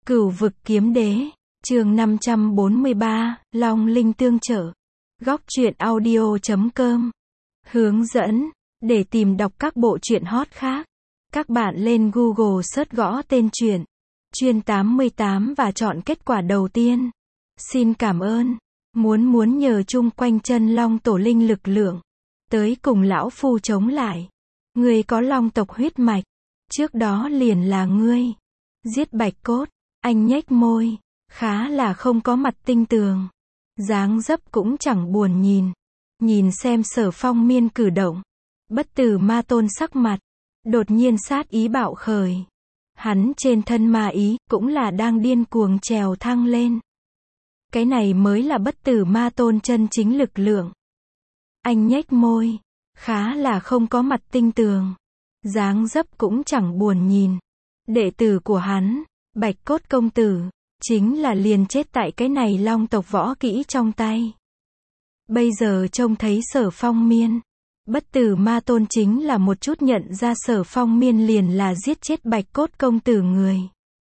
Cửu vực kiếm đế, chương 543, Long Linh tương trợ. Góc truyện audio.com. Hướng dẫn, để tìm đọc các bộ truyện hot khác. Các bạn lên Google search gõ tên truyện, Chuyên 88 và chọn kết quả đầu tiên. Xin cảm ơn. Muốn nhờ chung quanh chân Long tổ linh lực lượng, tới cùng lão phu chống lại. Ngươi có Long tộc huyết mạch, trước đó liền là ngươi giết Bạch Cốt. Anh nhếch môi, khá là không có mặt tinh tường. Dáng dấp cũng chẳng buồn nhìn. Nhìn xem Sở Phong Miên cử động, Bất Tử Ma Tôn sắc mặt đột nhiên sát ý bạo khởi. Hắn trên thân ma ý cũng là đang điên cuồng trèo thăng lên. Cái này mới là Bất Tử Ma Tôn chân chính lực lượng. Anh nhếch môi, khá là không có mặt tinh tường. Dáng dấp cũng chẳng buồn nhìn. Đệ tử của hắn, Bạch Cốt công tử, chính là liền chết tại cái này Long tộc võ kỹ trong tay. Bây giờ trông thấy Sở Phong Miên, Bất Tử Ma Tôn chính là một chút nhận ra Sở Phong Miên liền là giết chết Bạch Cốt công tử người.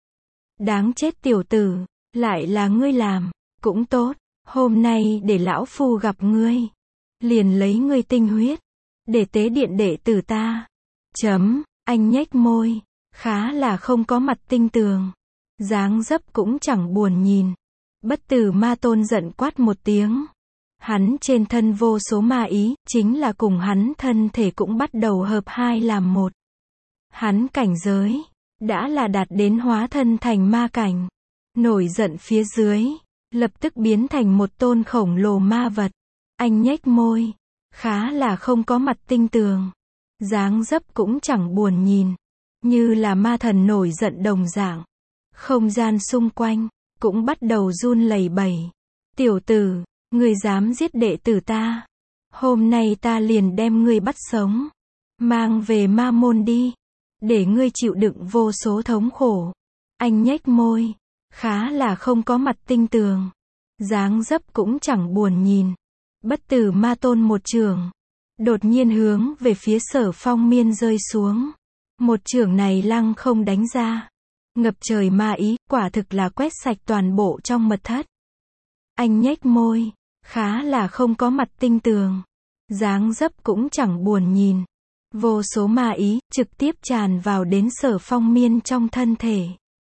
Đáng chết tiểu tử, lại là ngươi làm, cũng tốt, hôm nay để lão phu gặp ngươi, liền lấy ngươi tinh huyết, để tế điện đệ tử ta. Anh nhếch môi, khá là không có mặt tinh tường. Dáng dấp cũng chẳng buồn nhìn. Bất Tử Ma Tôn giận quát một tiếng. Hắn trên thân vô số ma ý, chính là cùng hắn thân thể cũng bắt đầu hợp hai làm một. Hắn cảnh giới, đã là đạt đến hóa thân thành ma cảnh. Nổi giận phía dưới, lập tức biến thành một tôn khổng lồ ma vật. Anh nhếch môi, khá là không có mặt tinh tường. Dáng dấp cũng chẳng buồn nhìn. Như là ma thần nổi giận đồng dạng. Không gian xung quanh, cũng bắt đầu run lẩy bẩy. Tiểu tử, ngươi dám giết đệ tử ta. Hôm nay ta liền đem ngươi bắt sống. Mang về ma môn đi. Để ngươi chịu đựng vô số thống khổ. Anh nhếch môi, khá là không có mặt tinh tường. Dáng dấp cũng chẳng buồn nhìn. Bất Tử Ma Tôn một chưởng, đột nhiên hướng về phía Sở Phong Miên rơi xuống. Một chưởng này lăng không đánh ra. Ngập trời ma ý, quả thực là quét sạch toàn bộ trong mật thất. Anh nhếch môi, khá là không có mặt tinh tường. Dáng dấp cũng chẳng buồn nhìn. Vô số ma ý, trực tiếp tràn vào đến Sở Phong Miên trong thân thể.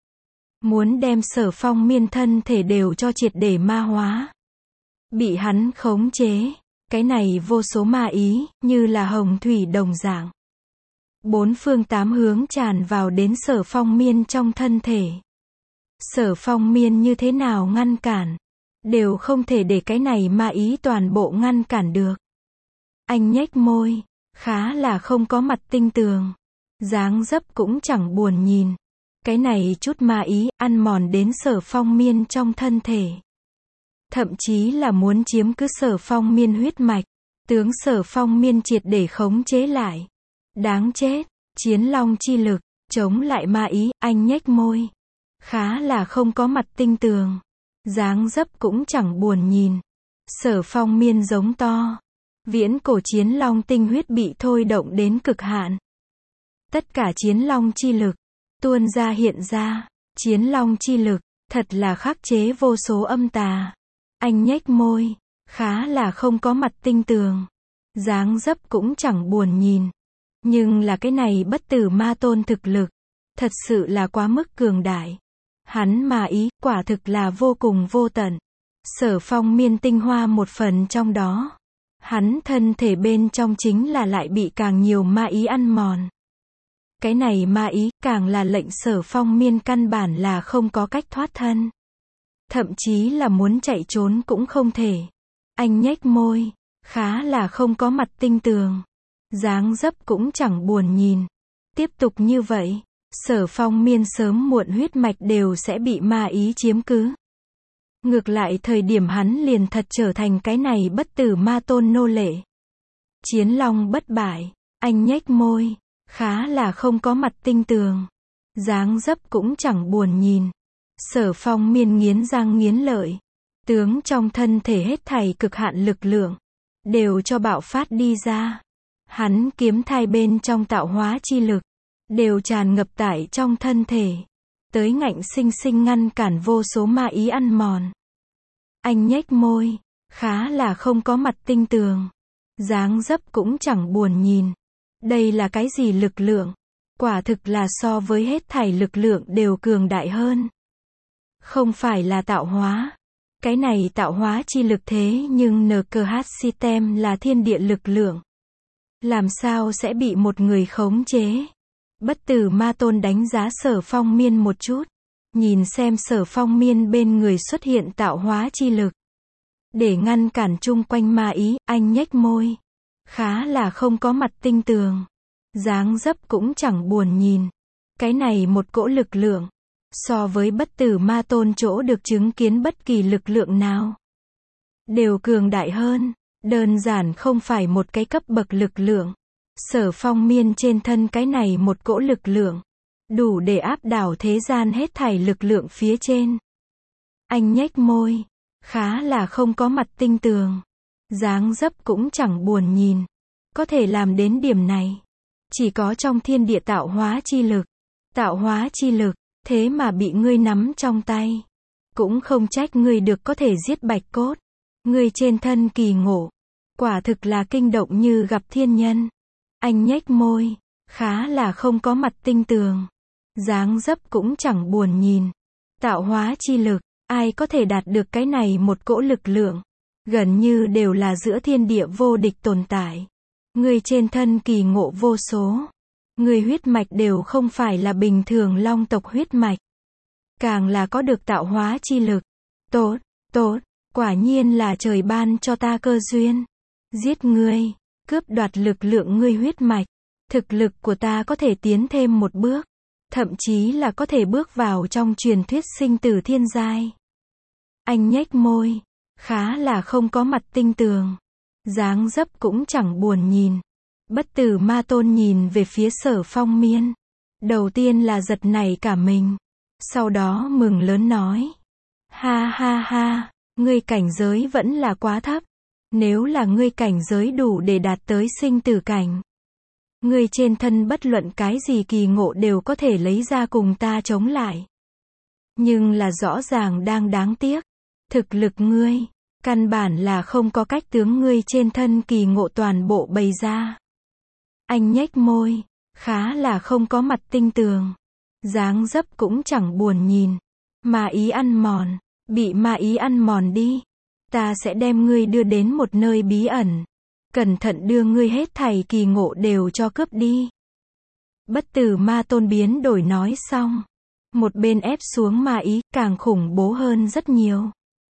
Muốn đem Sở Phong Miên thân thể đều cho triệt để ma hóa. Bị hắn khống chế. Cái này vô số ma ý, như là hồng thủy đồng dạng. Bốn phương tám hướng tràn vào đến Sở Phong Miên trong thân thể. Sở Phong Miên như thế nào ngăn cản, đều không thể để cái này ma ý toàn bộ ngăn cản được. Anh nhếch môi, khá là không có mặt tinh tường. Dáng dấp cũng chẳng buồn nhìn. Cái này chút ma ý, ăn mòn đến Sở Phong Miên trong thân thể. Thậm chí là muốn chiếm cứ Sở Phong Miên huyết mạch. Tướng Sở Phong Miên triệt để khống chế lại. Đáng chết, chiến long chi lực, chống lại ma ý, anh nhếch môi. Khá là không có mặt tinh tường. Dáng dấp cũng chẳng buồn nhìn. Sở Phong Miên giống to. Viễn cổ chiến long tinh huyết bị thôi động đến cực hạn. Tất cả chiến long chi lực, tuôn ra hiện ra. Chiến long chi lực, thật là khắc chế vô số âm tà. Anh nhếch môi, khá là không có mặt tinh tường. Dáng dấp cũng chẳng buồn nhìn. Nhưng là cái này Bất Tử Ma Tôn thực lực, thật sự là quá mức cường đại. Hắn ma ý, quả thực là vô cùng vô tận. Sở Phong Miên tinh hoa một phần trong đó. Hắn thân thể bên trong chính là lại bị càng nhiều ma ý ăn mòn. Cái này ma ý, càng là lệnh Sở Phong Miên căn bản là không có cách thoát thân. Thậm chí là muốn chạy trốn cũng không thể. Anh nhếch môi, khá là không có mặt tinh tường. Dáng dấp cũng chẳng buồn nhìn. Tiếp tục như vậy, Sở Phong Miên sớm muộn huyết mạch đều sẽ bị ma ý chiếm cứ. Ngược lại thời điểm hắn liền thật trở thành cái này Bất Tử Ma Tôn nô lệ. Chiến long bất bại, anh nhếch môi, khá là không có mặt tinh tường. Dáng dấp cũng chẳng buồn nhìn. Sở Phong Miên nghiến răng nghiến lợi. Tướng trong thân thể hết thảy cực hạn lực lượng, đều cho bạo phát đi ra. Hắn kiếm thai bên trong tạo hóa chi lực, đều tràn ngập tại trong thân thể. tới ngạnh sinh sinh ngăn cản vô số ma ý ăn mòn. Anh nhếch môi, khá là không có mặt tinh tường. Dáng dấp cũng chẳng buồn nhìn. Đây là cái gì lực lượng? Quả thực là so với hết thảy lực lượng đều cường đại hơn. Không phải là tạo hóa. Cái này tạo hóa chi lực thế nhưng NKH System là thiên địa lực lượng. Làm sao sẽ bị một người khống chế? Bất Tử Ma Tôn đánh giá Sở Phong Miên một chút. Nhìn xem Sở Phong Miên bên người xuất hiện tạo hóa chi lực. Để ngăn cản chung quanh ma ý, anh nhếch môi. Khá là không có mặt tinh tường. Dáng dấp cũng chẳng buồn nhìn. Cái này một cỗ lực lượng. So với Bất Tử Ma Tôn chỗ được chứng kiến bất kỳ lực lượng nào. Đều cường đại hơn. Đơn giản không phải một cái cấp bậc lực lượng. Sở Phong Miên trên thân cái này một cỗ lực lượng. Đủ để áp đảo thế gian hết thảy lực lượng phía trên. Anh nhếch môi. Khá là không có mặt tinh tường. Dáng dấp cũng chẳng buồn nhìn. Có thể làm đến điểm này. Chỉ có trong thiên địa tạo hóa chi lực. Tạo hóa chi lực, thế mà bị ngươi nắm trong tay. Cũng không trách ngươi được có thể giết Bạch Cốt. Ngươi trên thân kỳ ngộ. Quả thực là kinh động như gặp thiên nhân. Anh nhếch môi. Khá là không có mặt tinh tường. Dáng dấp cũng chẳng buồn nhìn. Tạo hóa chi lực. Ai có thể đạt được cái này một cỗ lực lượng. Gần như đều là giữa thiên địa vô địch tồn tại. Người trên thân kỳ ngộ vô số. Người huyết mạch đều không phải là bình thường long tộc huyết mạch. Càng là có được tạo hóa chi lực. Tốt, tốt, quả nhiên là trời ban cho ta cơ duyên. Giết ngươi, cướp đoạt lực lượng ngươi huyết mạch. Thực lực của ta có thể tiến thêm một bước. Thậm chí là có thể bước vào trong truyền thuyết sinh tử thiên giai. Anh nhếch môi. Khá là không có mặt tinh tường. Dáng dấp cũng chẳng buồn nhìn. Bất Tử Ma Tôn nhìn về phía Sở Phong Miên. Đầu tiên là giật nảy cả mình. Sau đó mừng lớn nói. Ha ha ha, ngươi cảnh giới vẫn là quá thấp. Nếu là ngươi cảnh giới đủ để đạt tới sinh tử cảnh. Ngươi trên thân bất luận cái gì kỳ ngộ đều có thể lấy ra cùng ta chống lại. Nhưng là rõ ràng đang đáng tiếc. Thực lực ngươi, căn bản là không có cách tướng ngươi trên thân kỳ ngộ toàn bộ bày ra. Anh nhếch môi, khá là không có mặt tinh tường. Dáng dấp cũng chẳng buồn nhìn. Ma ý ăn mòn, bị ma ý ăn mòn đi. Ta sẽ đem ngươi đưa đến một nơi bí ẩn. Cẩn thận đưa ngươi hết thảy kỳ ngộ đều cho cướp đi. Bất Tử Ma Tôn biến đổi nói xong. Một bên ép xuống ma ý, càng khủng bố hơn rất nhiều.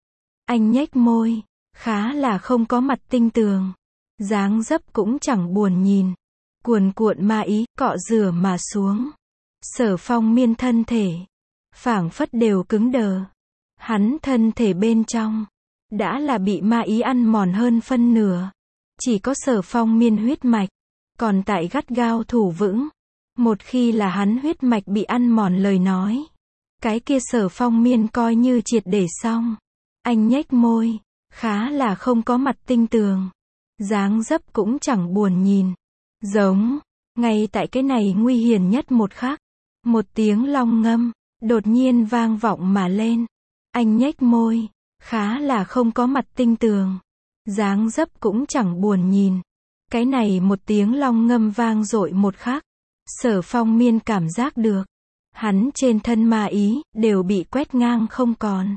Anh nhếch môi, khá là không có mặt tinh tường. Dáng dấp cũng chẳng buồn nhìn. Cuồn cuộn ma ý, cọ rửa mà xuống. Sở Phong Miên thân thể. Phảng phất đều cứng đờ. Hắn thân thể bên trong. Đã là bị ma ý ăn mòn hơn phân nửa. Chỉ có Sở Phong Miên huyết mạch. Còn tại gắt gao thủ vững. Một khi là hắn huyết mạch bị ăn mòn lời nói. Cái kia Sở Phong Miên coi như triệt để xong. Anh nhếch môi. Khá là không có mặt tinh tường. Dáng dấp cũng chẳng buồn nhìn. Giống. Ngay tại cái này nguy hiểm nhất một khắc. Một tiếng long ngâm. Đột nhiên vang vọng mà lên. Anh nhếch môi. Khá là không có mặt tinh tường. Dáng dấp cũng chẳng buồn nhìn. Cái này một tiếng long ngâm vang dội một khắc. Sở Phong Miên cảm giác được. Hắn trên thân ma ý, đều bị quét ngang không còn.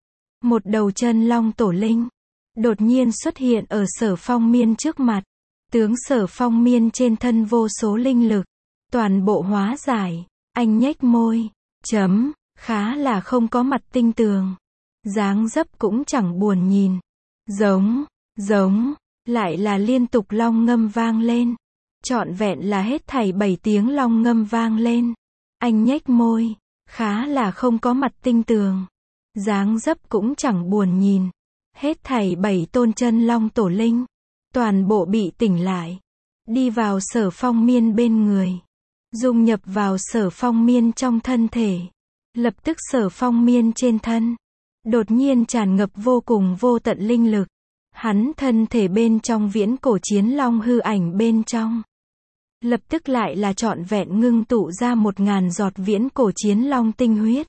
Một đầu chân long tổ linh. Đột nhiên xuất hiện ở Sở Phong Miên trước mặt. Tướng Sở Phong Miên trên thân vô số linh lực. Toàn bộ hóa giải. Anh nhếch môi. Chấm. Khá là không có mặt tinh tường. Dáng dấp cũng chẳng buồn nhìn. Giống. Giống. Lại là liên tục long ngâm vang lên. Trọn vẹn là hết thảy 7 tiếng long ngâm vang lên. Anh nhếch môi. Khá là không có mặt tinh tường. Dáng dấp cũng chẳng buồn nhìn. Hết thảy 7 tôn chân long tổ linh. Toàn bộ bị tỉnh lại. Đi vào Sở Phong Miên bên người. Dung nhập vào Sở Phong Miên trong thân thể. Lập tức Sở Phong Miên trên thân. Đột nhiên tràn ngập vô cùng vô tận linh lực. Hắn thân thể bên trong viễn cổ chiến long hư ảnh bên trong. lập tức lại là trọn vẹn ngưng tụ ra 1000 giọt viễn cổ chiến long tinh huyết.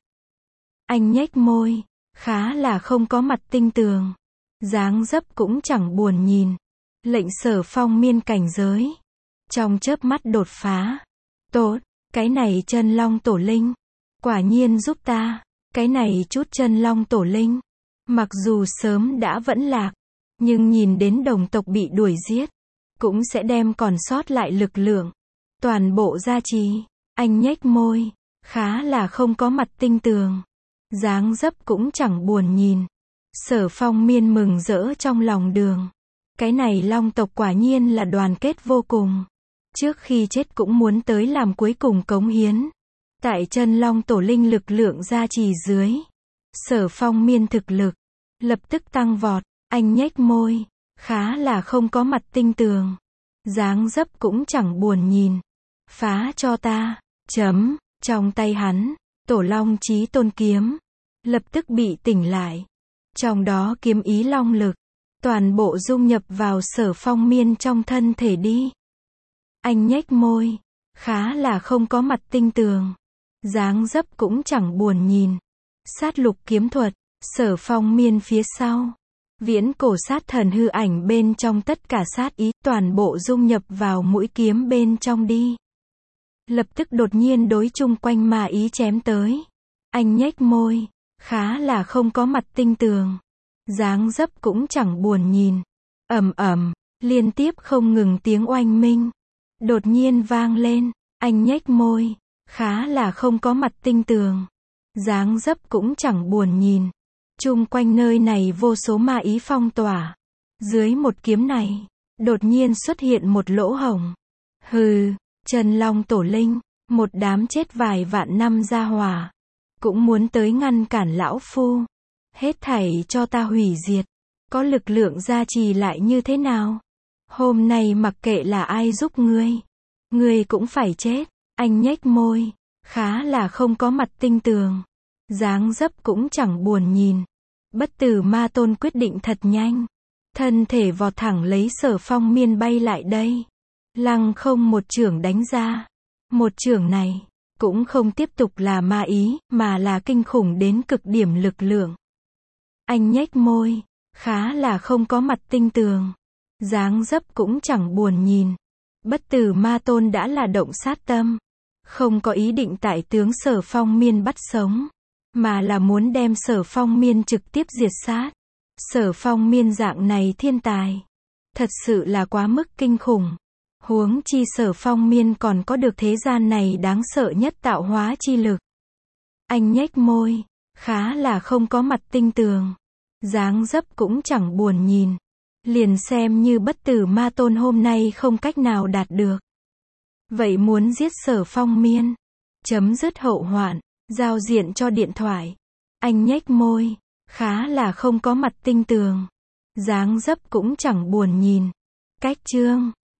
Anh nhếch môi, khá là không có mặt tinh tường. Dáng dấp cũng chẳng buồn nhìn. Lệnh Sở Phong miên cảnh giới. Trong chớp mắt đột phá. Tốt, cái này chân long tổ linh. Quả nhiên giúp ta. Cái này chút chân long tổ linh. Mặc dù sớm đã vẫn lạc. Nhưng nhìn đến đồng tộc bị đuổi giết. Cũng sẽ đem còn sót lại lực lượng. Toàn bộ gia trì. Anh nhếch môi. Khá là không có mặt tinh tường. Dáng dấp cũng chẳng buồn nhìn. Sở Phong miên mừng rỡ trong lòng đường. Cái này long tộc quả nhiên là đoàn kết vô cùng. Trước khi chết cũng muốn tới làm cuối cùng cống hiến. Tại chân long tổ linh lực lượng gia trì dưới. Sở Phong miên thực lực. Lập tức tăng vọt. Anh nhếch môi. Khá là không có mặt tinh tường. Dáng dấp cũng chẳng buồn nhìn. Phá cho ta. Chấm. Trong tay hắn. Tổ long chí tôn kiếm. Lập tức bị tỉnh lại. Trong đó kiếm ý long lực. Toàn bộ dung nhập vào Sở Phong miên trong thân thể đi. Anh nhếch môi. Khá là không có mặt tinh tường. Dáng dấp cũng chẳng buồn nhìn. Sát lục kiếm thuật. Sở Phong miên phía sau. Viễn cổ sát thần hư ảnh bên trong tất cả sát ý. Toàn bộ dung nhập vào mũi kiếm bên trong đi. Lập tức đột nhiên đối chung quanh ma ý chém tới. Anh nhếch môi. Khá là không có mặt tinh tường. Dáng dấp cũng chẳng buồn nhìn. Ầm ầm, liên tiếp không ngừng tiếng oanh minh. Đột nhiên vang lên. Anh nhếch môi. Khá là không có mặt tinh tường. Dáng dấp cũng chẳng buồn nhìn. Chung quanh nơi này vô số ma ý phong tỏa. Dưới một kiếm này, đột nhiên xuất hiện một lỗ hổng. Hừ, chân long tổ linh, một đám chết vài vạn năm gia hỏa. Cũng muốn tới ngăn cản lão phu. Hết thảy cho ta hủy diệt. Có lực lượng gia trì lại như thế nào? Hôm nay mặc kệ là ai giúp ngươi. Ngươi cũng phải chết. Anh nhếch môi. Khá là không có mặt tinh tường. Dáng dấp cũng chẳng buồn nhìn. Bất tử ma tôn quyết định thật nhanh. Thân thể vọt thẳng lấy Sở Phong miên bay lại đây. Lăng không một chưởng đánh ra. Một chưởng này. Cũng không tiếp tục là ma ý, mà là kinh khủng đến cực điểm lực lượng. Anh nhếch môi. Khá là không có mặt tinh tường. Dáng dấp cũng chẳng buồn nhìn. Bất tử ma tôn đã là động sát tâm. Không có ý định tại tướng Sở Phong miên bắt sống. Mà là muốn đem Sở Phong miên trực tiếp diệt sát. Sở Phong miên dạng này thiên tài. Thật sự là quá mức kinh khủng. Huống chi Sở Phong miên còn có được thế gian này đáng sợ nhất tạo hóa chi lực. Anh nhếch môi. Khá là không có mặt tinh tường. Dáng dấp cũng chẳng buồn nhìn. Liền xem như bất tử ma tôn hôm nay không cách nào đạt được. Vậy muốn giết Sở Phong miên. Chấm dứt hậu hoạn. Giao diện cho điện thoại. Anh nhếch môi. Khá là không có mặt tinh tường. Dáng dấp cũng chẳng buồn nhìn. Cách chương